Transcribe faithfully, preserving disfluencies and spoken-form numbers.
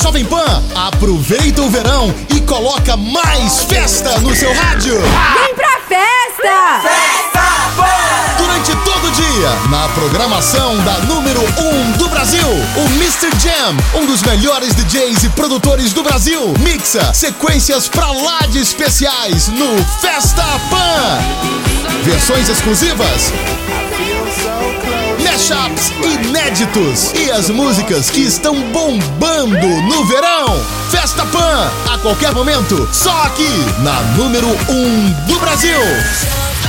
Jovem Pan, aproveita o verão e coloca mais festa no seu rádio. Vem pra festa! Festa Pan! Durante todo o dia, na programação da número um do Brasil, o mister Jam, um dos melhores D Js e produtores do Brasil, mixa sequências pra lá de especiais no Festa Pan. Versões exclusivas, mashups inéditos e as músicas que estão bombando no verão. Festa Pan, a qualquer momento, só aqui na número um do Brasil.